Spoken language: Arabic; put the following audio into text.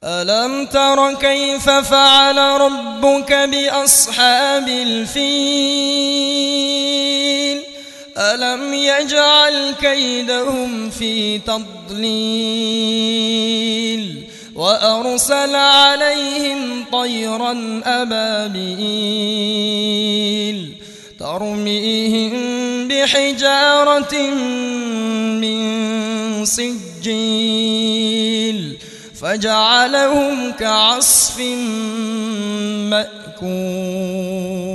ألم تر كيف فعل ربك بأصحاب الفيل ألم يجعل كيدهم في تضليل وأرسل عليهم طيرا أبابيل ترميهم بحجارة من سجيل فجعلهم كعصف مأكول.